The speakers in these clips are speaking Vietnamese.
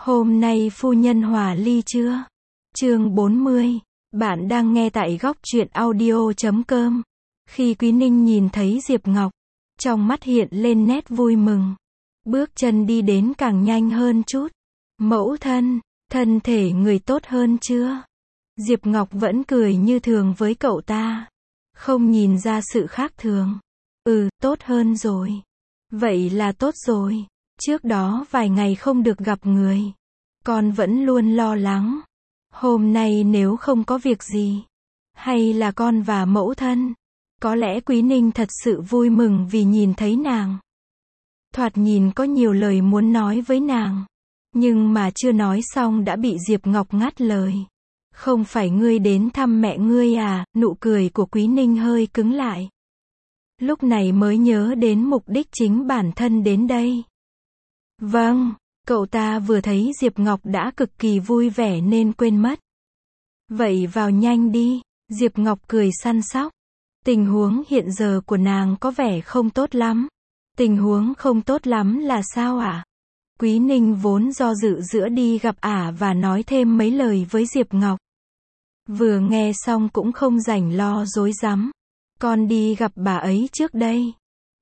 Hôm nay phu nhân hòa ly chưa? Chương 40. Bạn đang nghe tại góc truyện audio.com. Khi Quý Ninh nhìn thấy Diệp Ngọc, trong mắt hiện lên nét vui mừng. Bước chân đi đến càng nhanh hơn chút. Mẫu thân, thân thể người tốt hơn chưa? Diệp Ngọc vẫn cười như thường với cậu ta. Không nhìn ra sự khác thường. Tốt hơn rồi. Vậy là tốt rồi. Trước đó vài ngày không được gặp người. Con vẫn luôn lo lắng. Hôm nay nếu không có việc gì, hay là con và mẫu thân, có lẽ Quý Ninh thật sự vui mừng vì nhìn thấy nàng. Thoạt nhìn có nhiều lời muốn nói với nàng, nhưng mà chưa nói xong đã bị Diệp Ngọc ngắt lời. Không phải ngươi đến thăm mẹ ngươi à? Nụ cười của Quý Ninh hơi cứng lại. Lúc này mới nhớ đến mục đích chính bản thân đến đây. Vâng, cậu ta vừa thấy Diệp Ngọc đã cực kỳ vui vẻ nên quên mất. Vậy vào nhanh đi, Diệp Ngọc cười săn sóc. Tình huống hiện giờ của nàng có vẻ không tốt lắm. Tình huống không tốt lắm là sao ạ? Quý Ninh vốn do dự giữa đi gặp ả và nói thêm mấy lời với Diệp Ngọc. Vừa nghe xong cũng không rảnh lo rối rắm. Con đi gặp bà ấy trước đây.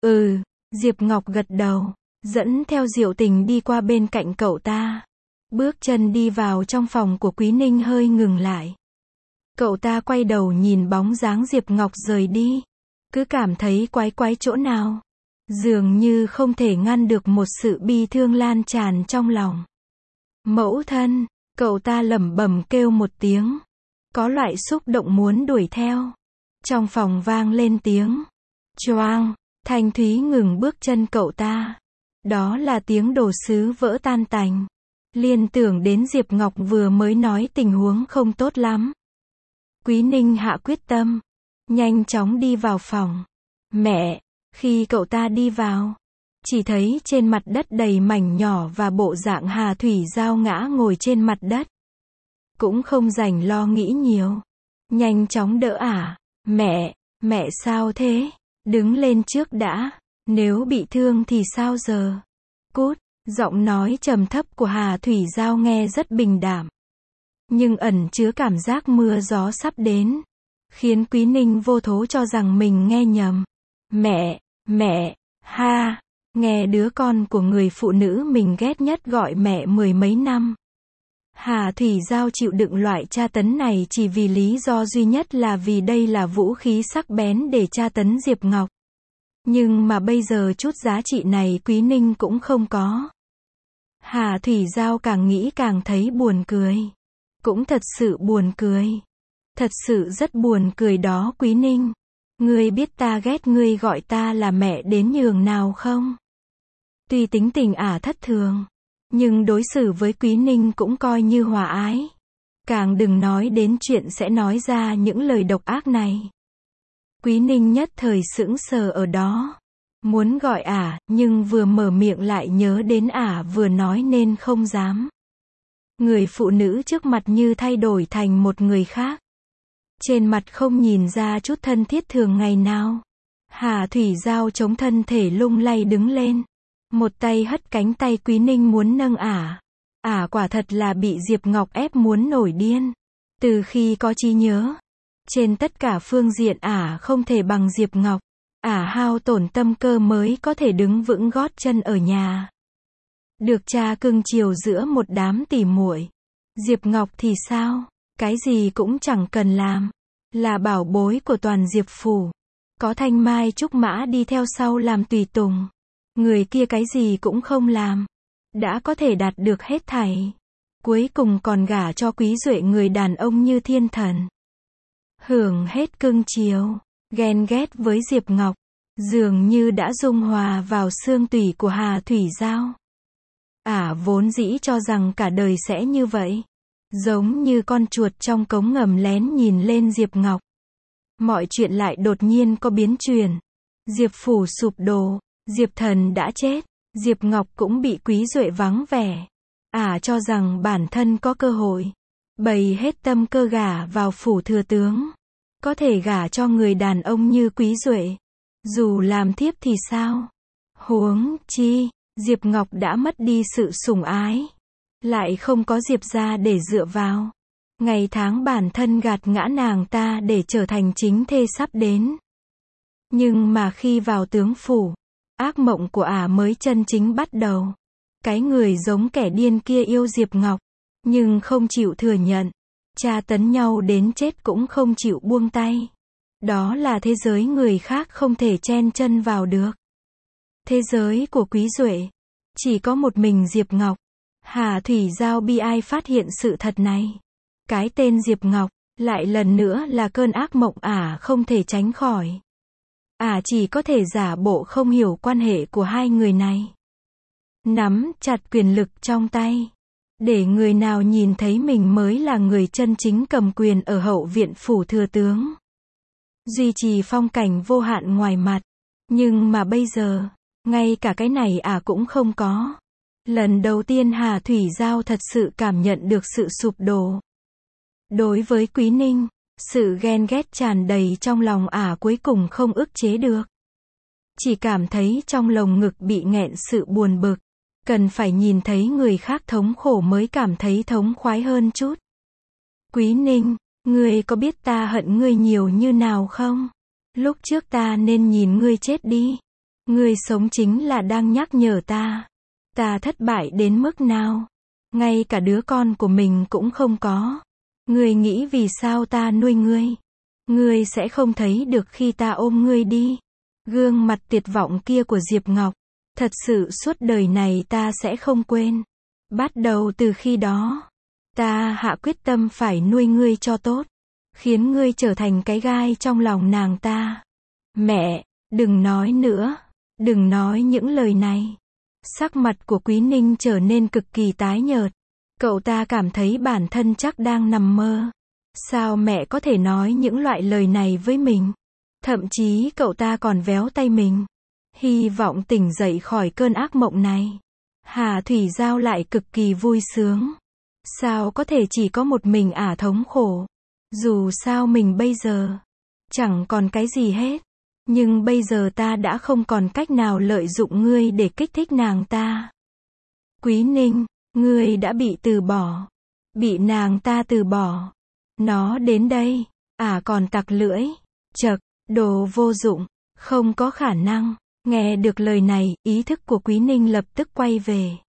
Diệp Ngọc gật đầu, dẫn theo Diệu Tình đi qua bên cạnh cậu ta. Bước chân đi vào trong phòng của Quý Ninh hơi ngừng lại. Cậu ta quay đầu nhìn bóng dáng Diệp Ngọc rời đi. Cứ cảm thấy quái quái chỗ nào. Dường như không thể ngăn được một sự bi thương lan tràn trong lòng. Mẫu thân, cậu ta lẩm bẩm kêu một tiếng. Có loại xúc động muốn đuổi theo. Trong phòng vang lên tiếng choang, Thanh Thúy ngừng bước chân cậu ta. Đó là tiếng đồ sứ vỡ tan tành. Liên tưởng đến Diệp Ngọc vừa mới nói tình huống không tốt lắm. Quý Ninh hạ quyết tâm, nhanh chóng đi vào phòng. Mẹ, khi cậu ta đi vào, chỉ thấy trên mặt đất đầy mảnh nhỏ và bộ dạng Hà Thủy Giao ngã ngồi trên mặt đất. Cũng không rảnh lo nghĩ nhiều. Nhanh chóng đỡ ả. Mẹ sao thế? Đứng lên trước đã. Nếu bị thương thì sao giờ? Cút, giọng nói trầm thấp của Hà Thủy Giao nghe rất bình đạm. Nhưng ẩn chứa cảm giác mưa gió sắp đến. Khiến Quý Ninh vô thố cho rằng mình nghe nhầm. Mẹ, nghe đứa con của người phụ nữ mình ghét nhất gọi mẹ mười mấy năm. Hà Thủy Giao chịu đựng loại tra tấn này chỉ vì lý do duy nhất là vì đây là vũ khí sắc bén để tra tấn Diệp Ngọc. Nhưng mà bây giờ chút giá trị này Quý Ninh cũng không có. Hà Thủy Giao càng nghĩ càng thấy buồn cười. Cũng thật sự buồn cười. Thật sự rất buồn cười đó Quý Ninh. Ngươi biết ta ghét ngươi gọi ta là mẹ đến nhường nào không? Tuy tính tình ả thất thường, nhưng đối xử với Quý Ninh cũng coi như hòa ái. Càng đừng nói đến chuyện sẽ nói ra những lời độc ác này. Quý Ninh nhất thời sững sờ ở đó. Muốn gọi ả, nhưng vừa mở miệng lại nhớ đến ả vừa nói nên không dám. Người phụ nữ trước mặt như thay đổi thành một người khác. Trên mặt không nhìn ra chút thân thiết thường ngày nào. Hà Thủy Giao chống thân thể lung lay đứng lên. Một tay hất cánh tay Quý Ninh muốn nâng ả. Ả quả thật là bị Diệp Ngọc ép muốn nổi điên. Từ khi có trí nhớ, trên tất cả phương diện ả không thể bằng Diệp Ngọc. Ả hao tổn tâm cơ mới có thể đứng vững gót chân ở nhà. Được cha cưng chiều giữa một đám tỉ muội. Diệp Ngọc thì sao? Cái gì cũng chẳng cần làm. Là bảo bối của toàn Diệp phủ. Có Thanh Mai Trúc Mã đi theo sau làm tùy tùng. Người kia cái gì cũng không làm. Đã có thể đạt được hết thảy. Cuối cùng còn gả cho Quý Duệ người đàn ông như thiên thần. Hưởng hết cưng chiều. Ghen ghét với Diệp Ngọc. Dường như đã dung hòa vào xương tủy của Hà Thủy Giao. Ả vốn dĩ cho rằng cả đời sẽ như vậy. Giống như con chuột trong cống ngầm lén nhìn lên Diệp Ngọc. Mọi chuyện lại đột nhiên có biến chuyển. Diệp phủ sụp đổ. Diệp Thần đã chết. Diệp Ngọc cũng bị Quý Duệ vắng vẻ. Ả cho rằng bản thân có cơ hội. Bày hết tâm cơ gả vào phủ thừa tướng. Có thể gả cho người đàn ông như Quý Duệ. Dù làm thiếp thì sao? Huống chi, Diệp Ngọc đã mất đi sự sủng ái. lại không có Diệp gia để dựa vào. Ngày tháng bản thân gạt ngã nàng ta để trở thành chính thê sắp đến. Nhưng mà khi vào tướng phủ, ác mộng của ả mới chân chính bắt đầu. Cái người giống kẻ điên kia yêu Diệp Ngọc, nhưng không chịu thừa nhận. Tra tấn nhau đến chết cũng không chịu buông tay. Đó là thế giới người khác không thể chen chân vào được. Thế giới của Quý Duệ, chỉ có một mình Diệp Ngọc. Hà Thủy Giao bi ai phát hiện sự thật này. Cái tên Diệp Ngọc, lại lần nữa là cơn ác mộng ả không thể tránh khỏi. Ả chỉ có thể giả bộ không hiểu quan hệ của hai người này. Nắm chặt quyền lực trong tay. Để người nào nhìn thấy mình mới là người chân chính cầm quyền ở hậu viện phủ thừa tướng. Duy trì phong cảnh vô hạn ngoài mặt. Nhưng mà bây giờ, ngay cả cái này ả cũng không có. Lần đầu tiên Hà Thủy Giao thật sự cảm nhận được sự sụp đổ. Đối với Quý Ninh, sự ghen ghét tràn đầy trong lòng ả cuối cùng không ức chế được. Chỉ cảm thấy trong lồng ngực bị nghẹn sự buồn bực. Cần phải nhìn thấy người khác thống khổ mới cảm thấy thống khoái hơn chút. Quý Ninh, ngươi có biết ta hận ngươi nhiều như nào không? Lúc trước ta nên nhìn ngươi chết đi. Ngươi sống chính là đang nhắc nhở ta. Ta thất bại đến mức nào? Ngay cả đứa con của mình cũng không có. Ngươi nghĩ vì sao ta nuôi ngươi? Ngươi sẽ không thấy được khi ta ôm ngươi đi. Gương mặt tuyệt vọng kia của Diệp Ngọc. Thật sự suốt đời này ta sẽ không quên. Bắt đầu từ khi đó, ta hạ quyết tâm phải nuôi ngươi cho tốt. Khiến ngươi trở thành cái gai trong lòng nàng ta. Mẹ, đừng nói nữa. Đừng nói những lời này. Sắc mặt của Quý Ninh trở nên cực kỳ tái nhợt. Cậu ta cảm thấy bản thân chắc đang nằm mơ. Sao mẹ có thể nói những loại lời này với mình? Thậm chí cậu ta còn véo tay mình. Hy vọng tỉnh dậy khỏi cơn ác mộng này. Hà Thủy Giao lại cực kỳ vui sướng. Sao có thể chỉ có một mình ả thống khổ? Dù sao mình bây giờ chẳng còn cái gì hết. Nhưng bây giờ ta đã không còn cách nào lợi dụng ngươi để kích thích nàng ta. Quý Ninh, ngươi đã bị từ bỏ. Bị nàng ta từ bỏ. Nó đến đây, ả còn tặc lưỡi. Chậc, đồ vô dụng, không có khả năng. Nghe được lời này, ý thức của Quý Ninh lập tức quay về.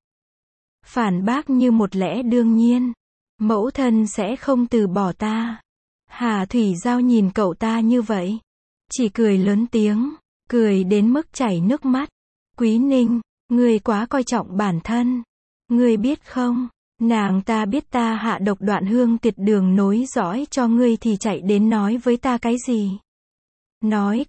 Phản bác như một lẽ đương nhiên. Mẫu thân sẽ không từ bỏ ta. Hà Thủy Giao nhìn cậu ta như vậy. Chỉ cười lớn tiếng. Cười đến mức chảy nước mắt. Quý Ninh, ngươi quá coi trọng bản thân. Ngươi biết không, nàng ta biết ta hạ độc Đoạn Hương Tiệt Đường nối dõi cho ngươi thì chạy đến nói với ta cái gì? Nói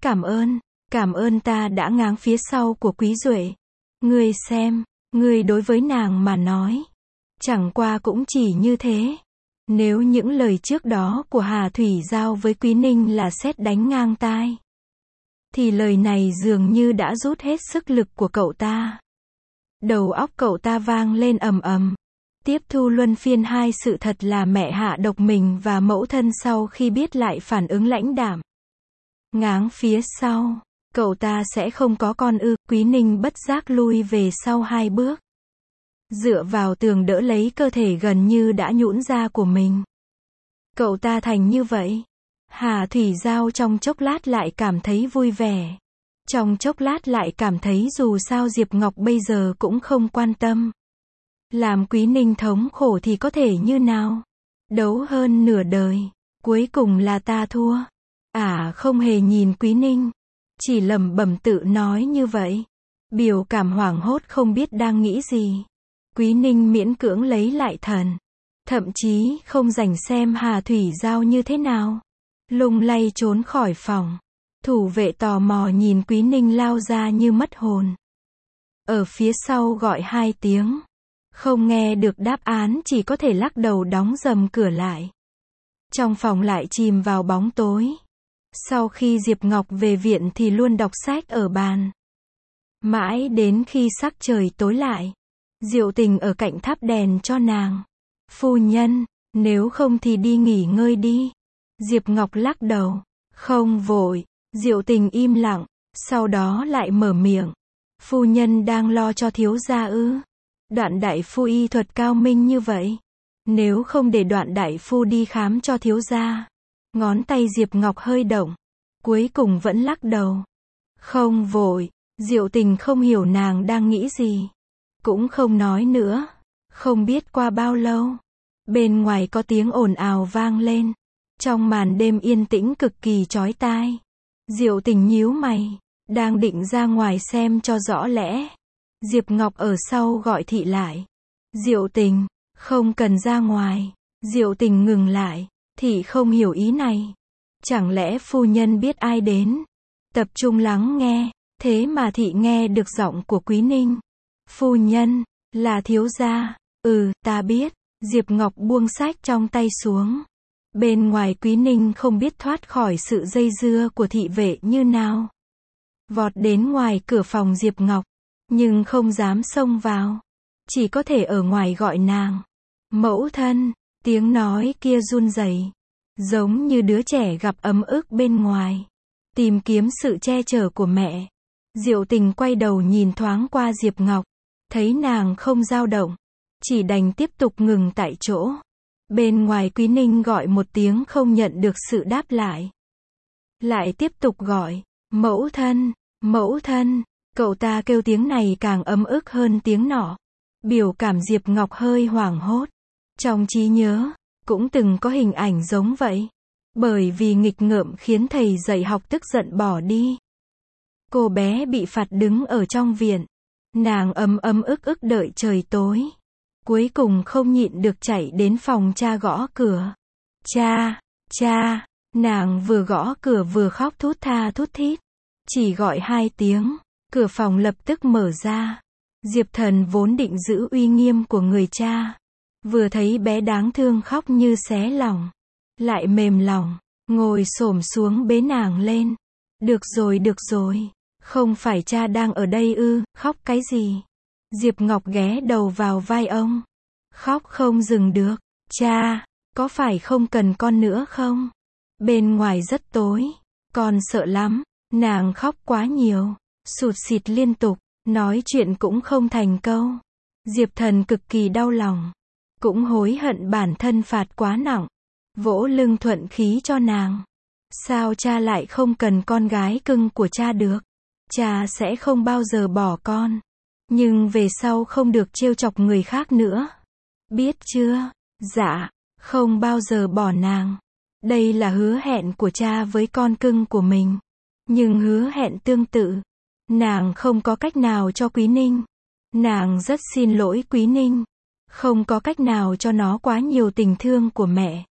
cảm ơn ta đã ngáng phía sau của Quý Duệ. Ngươi xem, ngươi đối với nàng mà nói. Chẳng qua cũng chỉ như thế. Nếu những lời trước đó của Hà Thủy Giao với Quý Ninh là sét đánh ngang tai, thì lời này dường như đã rút hết sức lực của cậu ta. Đầu óc cậu ta vang lên ầm ầm. Tiếp thu luân phiên hai sự thật là mẹ hạ độc mình và mẫu thân sau khi biết lại phản ứng lãnh đạm. Ngáng phía sau, cậu ta sẽ không có con ư? Quý Ninh bất giác lui về sau 2 bước. Dựa vào tường đỡ lấy cơ thể gần như đã nhũn ra của mình. Cậu ta thành như vậy. Hà Thủy Giao trong chốc lát lại cảm thấy vui vẻ. Trong chốc lát lại cảm thấy dù sao Diệp Ngọc bây giờ cũng không quan tâm. Làm Quý Ninh thống khổ thì có thể như nào? Đấu hơn nửa đời. Cuối cùng là ta thua. Không hề nhìn Quý Ninh. Chỉ lẩm bẩm tự nói như vậy. Biểu cảm hoảng hốt không biết đang nghĩ gì. Quý Ninh miễn cưỡng lấy lại thần. Thậm chí không rảnh xem Hà Thủy Giao như thế nào. Lung lay trốn khỏi phòng. Thủ vệ tò mò nhìn Quý Ninh lao ra như mất hồn. Ở phía sau gọi 2 tiếng. Không nghe được đáp án, chỉ có thể lắc đầu đóng rầm cửa lại. Trong phòng lại chìm vào bóng tối. Sau khi Diệp Ngọc về viện thì luôn đọc sách ở bàn. Mãi đến khi sắc trời tối lại, Diệu Tình ở cạnh thắp đèn cho nàng. Phu nhân, nếu không thì đi nghỉ ngơi đi. Diệp Ngọc lắc đầu. Không vội. Diệu Tình im lặng, sau đó lại mở miệng. Phu nhân đang lo cho thiếu gia ư? Đoạn đại phu y thuật cao minh như vậy. Nếu không để đoạn đại phu đi khám cho thiếu gia. Ngón tay Diệp Ngọc hơi động. Cuối cùng vẫn lắc đầu. Không vội. Diệu Tình không hiểu nàng đang nghĩ gì. Cũng không nói nữa. Không biết qua bao lâu. Bên ngoài có tiếng ồn ào vang lên. Trong màn đêm yên tĩnh cực kỳ chói tai. Diệu Tình nhíu mày. Đang định ra ngoài xem cho rõ lẽ. Diệp Ngọc ở sau gọi thị lại. Diệu Tình, không cần ra ngoài. Diệu Tình ngừng lại. Thị không hiểu ý này. Chẳng lẽ phu nhân biết ai đến? Tập trung lắng nghe. Thế mà thị nghe được giọng của Quý Ninh. Phu nhân, là thiếu gia. Ta biết. Diệp Ngọc buông sách trong tay xuống. Bên ngoài Quý Ninh không biết thoát khỏi sự dây dưa của thị vệ như nào. Vọt đến ngoài cửa phòng Diệp Ngọc. Nhưng không dám xông vào. Chỉ có thể ở ngoài gọi nàng. Mẫu thân, tiếng nói kia run rẩy, giống như đứa trẻ gặp ấm ức bên ngoài. Tìm kiếm sự che chở của mẹ. Diệu Tình quay đầu nhìn thoáng qua Diệp Ngọc. Thấy nàng không dao động. Chỉ đành tiếp tục ngừng tại chỗ. Bên ngoài Quý Ninh gọi một tiếng không nhận được sự đáp lại. Lại tiếp tục gọi. Mẫu thân, mẫu thân. Cậu ta kêu tiếng này càng ấm ức hơn tiếng nọ. Biểu cảm Diệp Ngọc hơi hoảng hốt. Trong trí nhớ, cũng từng có hình ảnh giống vậy. Bởi vì nghịch ngợm khiến thầy dạy học tức giận bỏ đi. Cô bé bị phạt đứng ở trong viện. Nàng ấm ức đợi trời tối. Cuối cùng không nhịn được chạy đến phòng cha gõ cửa. Cha, nàng vừa gõ cửa vừa khóc thút tha thút thít. Chỉ gọi 2 tiếng. Cửa phòng lập tức mở ra. Diệp Thần vốn định giữ uy nghiêm của người cha. Vừa thấy bé đáng thương khóc như xé lòng. Lại mềm lòng. Ngồi xổm xuống bế nàng lên. Được rồi. Không phải cha đang ở đây ư, khóc cái gì? Diệp Ngọc ghé đầu vào vai ông. Khóc không dừng được. Cha, có phải không cần con nữa không? Bên ngoài rất tối. Con sợ lắm. Nàng khóc quá nhiều. Sụt sịt liên tục. Nói chuyện cũng không thành câu. Diệp Thần cực kỳ đau lòng. Cũng hối hận bản thân phạt quá nặng. Vỗ lưng thuận khí cho nàng. Sao cha lại không cần con gái cưng của cha được? Cha sẽ không bao giờ bỏ con. Nhưng về sau không được trêu chọc người khác nữa. Biết chưa? Dạ, không bao giờ bỏ nàng. Đây là hứa hẹn của cha với con cưng của mình. Nhưng hứa hẹn tương tự. Nàng không có cách nào cho Quý Ninh. Nàng rất xin lỗi Quý Ninh. Không có cách nào cho nó quá nhiều tình thương của mẹ.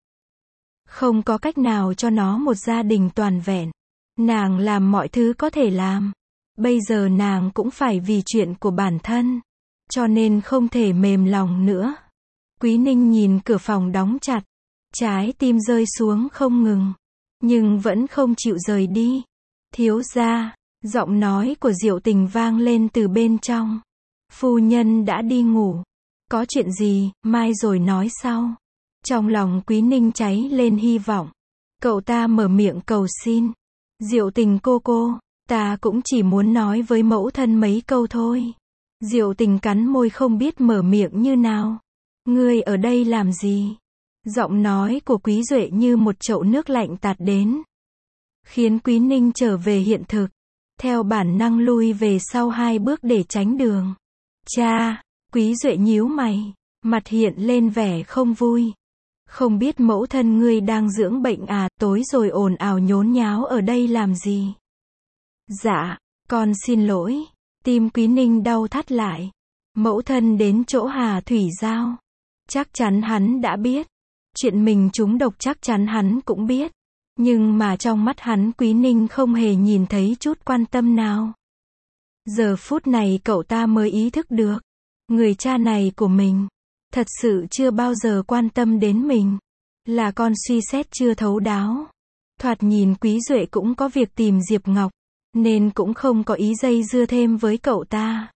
Không có cách nào cho nó một gia đình toàn vẹn. Nàng làm mọi thứ có thể làm. Bây giờ nàng cũng phải vì chuyện của bản thân. Cho nên không thể mềm lòng nữa. Quý Ninh nhìn cửa phòng đóng chặt. Trái tim rơi xuống không ngừng. Nhưng vẫn không chịu rời đi. Thiếu gia. Giọng nói của Diệu Tình vang lên từ bên trong. Phu nhân đã đi ngủ. Có chuyện gì, mai rồi nói sau. Trong lòng Quý Ninh cháy lên hy vọng. Cậu ta mở miệng cầu xin. Diệu Tình cô, ta cũng chỉ muốn nói với mẫu thân mấy câu thôi. Diệu Tình cắn môi không biết mở miệng như nào. Ngươi ở đây làm gì? Giọng nói của Quý Duệ như một chậu nước lạnh tạt đến. Khiến Quý Ninh trở về hiện thực. Theo bản năng lui về sau 2 bước để tránh đường. Cha, Quý Duệ nhíu mày. Mặt hiện lên vẻ không vui. Không biết mẫu thân ngươi đang dưỡng bệnh à, tối rồi ồn ào nhốn nháo ở đây làm gì? Dạ, con xin lỗi. Tim Quý Ninh đau thắt lại. Mẫu thân đến chỗ Hà Thủy Giao. Chắc chắn hắn đã biết. Chuyện mình trúng độc chắc chắn hắn cũng biết. Nhưng mà trong mắt hắn Quý Ninh không hề nhìn thấy chút quan tâm nào. Giờ phút này cậu ta mới ý thức được. Người cha này của mình. Thật sự chưa bao giờ quan tâm đến mình. Là con suy xét chưa thấu đáo. Thoạt nhìn Quý Duệ cũng có việc tìm Diệp Ngọc. Nên cũng không có ý dây dưa thêm với cậu ta.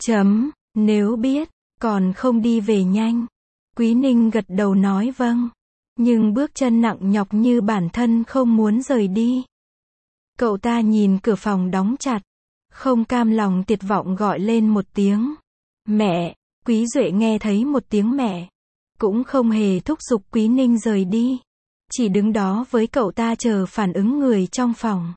Nếu biết, còn không đi về nhanh. Quý Ninh gật đầu nói vâng. Nhưng bước chân nặng nhọc như bản thân không muốn rời đi. Cậu ta nhìn cửa phòng đóng chặt. Không cam lòng tuyệt vọng gọi lên một tiếng. Mẹ, Quý Duệ nghe thấy một tiếng mẹ, cũng không hề thúc giục Quý Ninh rời đi. Chỉ đứng đó với cậu ta chờ phản ứng người trong phòng.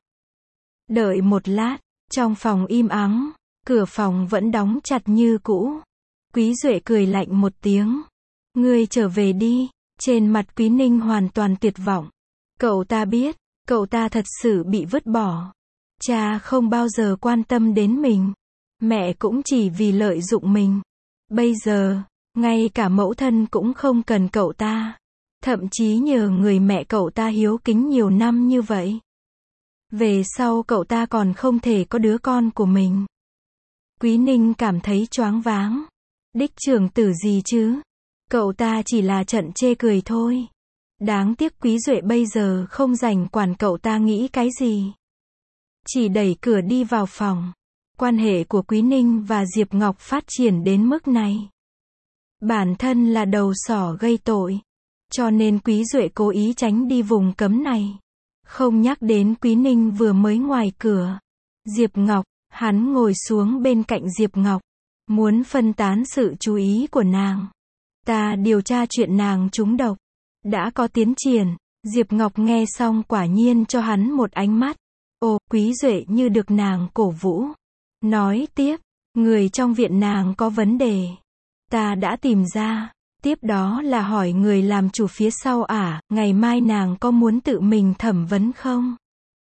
Đợi một lát, trong phòng im ắng, cửa phòng vẫn đóng chặt như cũ. Quý Duệ cười lạnh một tiếng. Ngươi trở về đi. Trên mặt Quý Ninh hoàn toàn tuyệt vọng. Cậu ta biết, cậu ta thật sự bị vứt bỏ. Cha không bao giờ quan tâm đến mình. Mẹ cũng chỉ vì lợi dụng mình. Bây giờ, ngay cả mẫu thân cũng không cần cậu ta. Thậm chí nhờ người mẹ cậu ta hiếu kính nhiều năm như vậy. Về sau cậu ta còn không thể có đứa con của mình. Quý Ninh cảm thấy choáng váng. Đích trưởng tử gì chứ? Cậu ta chỉ là trận chê cười thôi. Đáng tiếc Quý Duệ bây giờ không rảnh quản cậu ta nghĩ cái gì. Chỉ đẩy cửa đi vào phòng. Quan hệ của Quý Ninh và Diệp Ngọc phát triển đến mức này. Bản thân là đầu sỏ gây tội. Cho nên Quý Duệ cố ý tránh đi vùng cấm này. Không nhắc đến Quý Ninh vừa mới ngoài cửa. Diệp Ngọc, hắn ngồi xuống bên cạnh Diệp Ngọc. Muốn phân tán sự chú ý của nàng. Ta điều tra chuyện nàng trúng độc. Đã có tiến triển. Diệp Ngọc nghe xong quả nhiên cho hắn một ánh mắt. Ồ, Quý Duệ như được nàng cổ vũ. Nói tiếp, người trong viện nàng có vấn đề. Ta đã tìm ra. Tiếp đó là hỏi người làm chủ phía sau ngày mai nàng có muốn tự mình thẩm vấn không?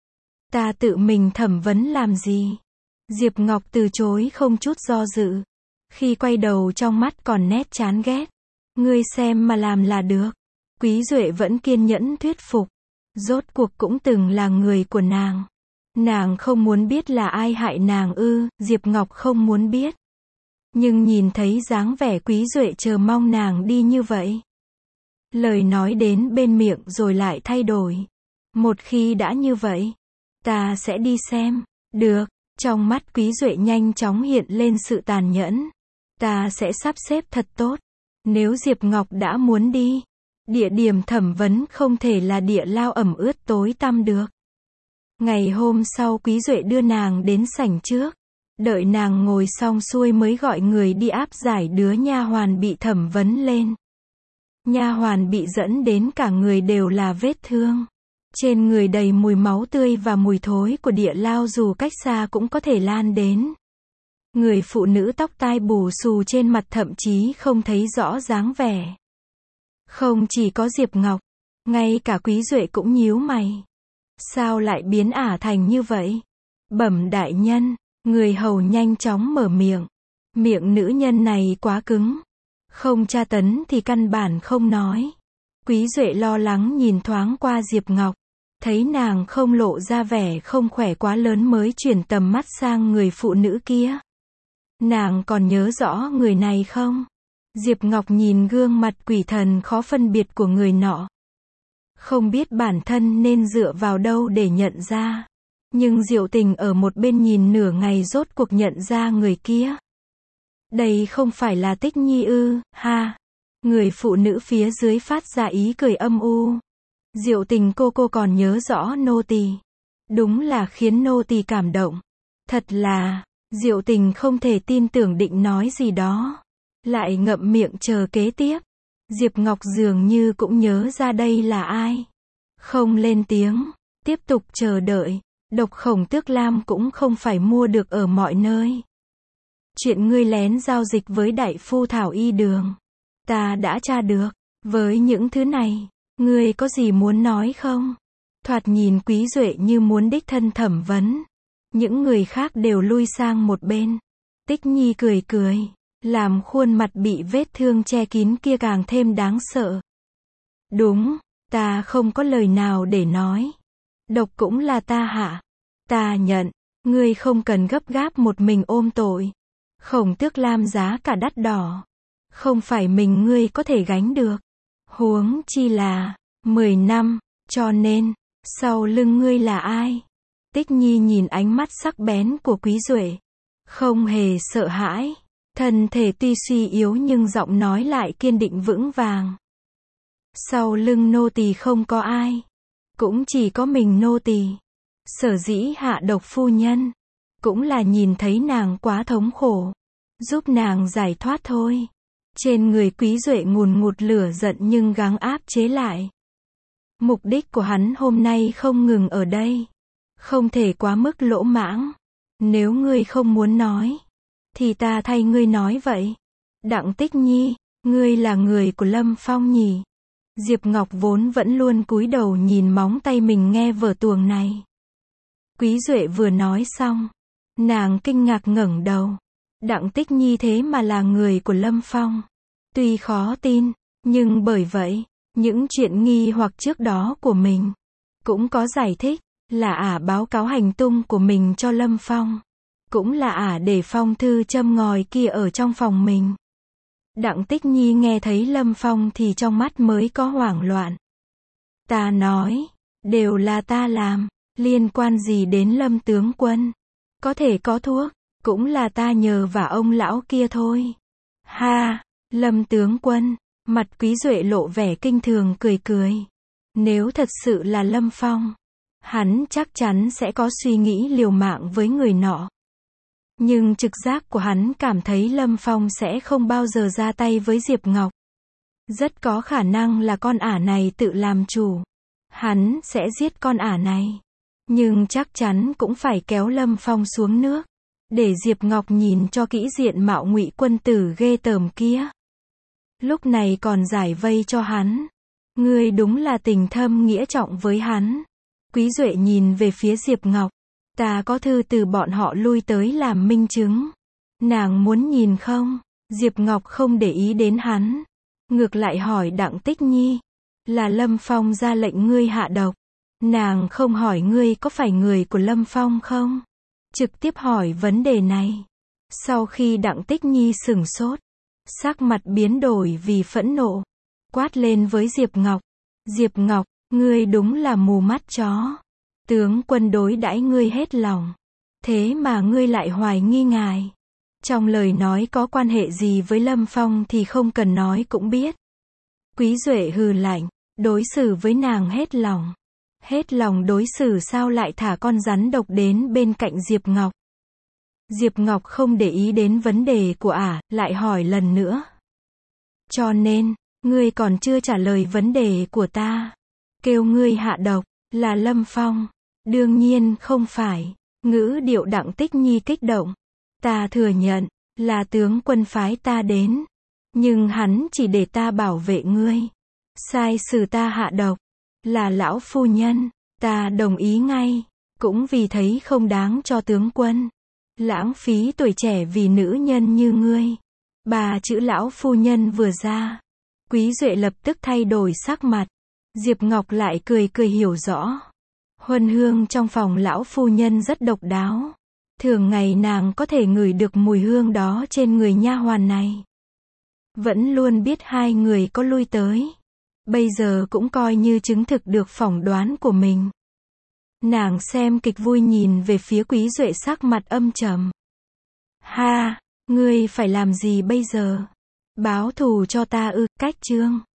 Ta tự mình thẩm vấn làm gì? Diệp Ngọc từ chối không chút do dự. Khi quay đầu trong mắt còn nét chán ghét. Ngươi xem mà làm là được. Quý Duệ vẫn kiên nhẫn thuyết phục. Rốt cuộc cũng từng là người của nàng. Nàng không muốn biết là ai hại nàng ư? Diệp Ngọc không muốn biết. Nhưng nhìn thấy dáng vẻ Quý Duệ chờ mong nàng đi như vậy. Lời nói đến bên miệng rồi lại thay đổi. Một khi đã như vậy, ta sẽ đi xem. Được, trong mắt Quý Duệ nhanh chóng hiện lên sự tàn nhẫn. Ta sẽ sắp xếp thật tốt. Nếu Diệp Ngọc đã muốn đi, địa điểm thẩm vấn không thể là địa lao ẩm ướt tối tăm được. Ngày hôm sau Quý Duệ đưa nàng đến sảnh trước. Đợi nàng ngồi xong xuôi mới gọi người đi áp giải đứa nha hoàn bị thẩm vấn lên. Nha hoàn bị dẫn đến cả người đều là vết thương. Trên người đầy mùi máu tươi và mùi thối của địa lao dù cách xa cũng có thể lan đến. Người phụ nữ tóc tai bù xù trên mặt thậm chí không thấy rõ dáng vẻ. Không chỉ có Diệp Ngọc, ngay cả Quý Duệ cũng nhíu mày. Sao lại biến ả thành như vậy? Bẩm đại nhân. Người hầu nhanh chóng mở miệng. Miệng nữ nhân này quá cứng. Không tra tấn thì căn bản không nói. Quý Duệ lo lắng nhìn thoáng qua Diệp Ngọc. Thấy nàng không lộ ra vẻ không khỏe quá lớn mới chuyển tầm mắt sang người phụ nữ kia. Nàng còn nhớ rõ người này không? Diệp Ngọc nhìn gương mặt quỷ thần khó phân biệt của người nọ. Không biết bản thân nên dựa vào đâu để nhận ra. Nhưng Diệu Tình ở một bên nhìn nửa ngày rốt cuộc nhận ra người kia. Đây không phải là Tích Nhi ư? Ha! Người phụ nữ phía dưới phát ra ý cười âm u. Diệu Tình cô còn nhớ rõ nô tỳ. Đúng là khiến nô tỳ cảm động. Thật là, Diệu Tình không thể tin tưởng định nói gì đó. Lại ngậm miệng chờ kế tiếp. Diệp Ngọc dường như cũng nhớ ra đây là ai. Không lên tiếng, tiếp tục chờ đợi. Độc Khổng Tước Lam cũng không phải mua được ở mọi nơi. Chuyện ngươi lén giao dịch với đại phu Thảo Y Đường, ta đã tra được. Với những thứ này, ngươi có gì muốn nói không? Thoạt nhìn Quý Duệ như muốn đích thân thẩm vấn. Những người khác đều lui sang một bên. Tích Nhi cười cười, làm khuôn mặt bị vết thương che kín kia càng thêm đáng sợ. Đúng, ta không có lời nào để nói. Độc cũng là ta hạ. Ta nhận, ngươi không cần gấp gáp một mình ôm tội. Khổng Tước Lam giá cả đắt đỏ. Không phải mình ngươi có thể gánh được. Huống chi là 10 năm, cho nên, sau lưng ngươi là ai? Tích Nhi nhìn ánh mắt sắc bén của Quý Duệ. Không hề sợ hãi. Thân thể tuy suy yếu nhưng giọng nói lại kiên định vững vàng. Sau lưng nô tỳ không có ai. Cũng chỉ có mình nô tỳ. Sở dĩ hạ độc phu nhân. Cũng là nhìn thấy nàng quá thống khổ. Giúp nàng giải thoát thôi. Trên người Quý Duệ ngùn ngụt lửa giận nhưng gắng áp chế lại. Mục đích của hắn hôm nay không ngừng ở đây. Không thể quá mức lỗ mãng. Nếu ngươi không muốn nói, thì ta thay ngươi nói vậy. Đặng Tích Nhi, ngươi là người của Lâm Phong nhỉ? Diệp Ngọc vốn vẫn luôn cúi đầu nhìn móng tay mình nghe vở tuồng này. Quý Duệ vừa nói xong, nàng kinh ngạc ngẩng đầu. Đặng Tích Nhi thế mà là người của Lâm Phong. Tuy khó tin, nhưng bởi vậy, những chuyện nghi hoặc trước đó của mình cũng có giải thích, là ả báo cáo hành tung của mình cho Lâm Phong. Cũng là ả để phong thư châm ngòi kia ở trong phòng mình. Đặng Tích Nhi nghe thấy Lâm Phong thì trong mắt mới có hoảng loạn. Ta nói, đều là ta làm, liên quan gì đến Lâm tướng quân? Có thể có thuốc, cũng là ta nhờ vả ông lão kia thôi. Ha, Lâm tướng quân, mặt Quý Duệ lộ vẻ kinh thường cười cười. Nếu thật sự là Lâm Phong, hắn chắc chắn sẽ có suy nghĩ liều mạng với người nọ. Nhưng trực giác của hắn cảm thấy Lâm Phong sẽ không bao giờ ra tay với Diệp Ngọc. Rất có khả năng là con ả này tự làm chủ. Hắn sẽ giết con ả này. Nhưng chắc chắn cũng phải kéo Lâm Phong xuống nước. Để Diệp Ngọc nhìn cho kỹ diện mạo Ngụy quân tử ghê tởm kia. Lúc này còn giải vây cho hắn. Ngươi đúng là tình thâm nghĩa trọng với hắn. Quý Duệ nhìn về phía Diệp Ngọc. Ta có thư từ bọn họ lui tới làm minh chứng. Nàng muốn nhìn không? Diệp Ngọc không để ý đến hắn. Ngược lại hỏi Đặng Tích Nhi. Là Lâm Phong ra lệnh ngươi hạ độc. Nàng không hỏi ngươi có phải người của Lâm Phong không? Trực tiếp hỏi vấn đề này. Sau khi Đặng Tích Nhi sửng sốt, sắc mặt biến đổi vì phẫn nộ, quát lên với Diệp Ngọc. Diệp Ngọc, ngươi đúng là mù mắt chó. Tướng quân đối đãi ngươi hết lòng. Thế mà ngươi lại hoài nghi ngài. Trong lời nói có quan hệ gì với Lâm Phong thì không cần nói cũng biết. Quý Duệ hừ lạnh, đối xử với nàng hết lòng. Hết lòng đối xử sao lại thả con rắn độc đến bên cạnh Diệp Ngọc. Diệp Ngọc không để ý đến vấn đề của ả, lại hỏi lần nữa. Cho nên, ngươi còn chưa trả lời vấn đề của ta. Kêu ngươi hạ độc, là Lâm Phong. Đương nhiên không phải. Ngữ điệu Đặng Tích Nhi kích động. Ta thừa nhận, là tướng quân phái ta đến. Nhưng hắn chỉ để ta bảo vệ ngươi. Sai xử ta hạ độc. Là lão phu nhân. Ta đồng ý ngay. Cũng vì thấy không đáng cho tướng quân lãng phí tuổi trẻ vì nữ nhân như ngươi. Ba chữ lão phu nhân vừa ra, Quý Duệ lập tức thay đổi sắc mặt. Diệp Ngọc lại cười cười hiểu rõ. Huân hương trong phòng lão phu nhân rất độc đáo. Thường ngày nàng có thể ngửi được mùi hương đó trên người nha hoàn này. Vẫn luôn biết hai người có lui tới. Bây giờ cũng coi như chứng thực được phỏng đoán của mình. Nàng xem kịch vui nhìn về phía Quý Duệ sắc mặt âm trầm. Ha, ngươi phải làm gì bây giờ? Báo thù cho ta ư? Cách chương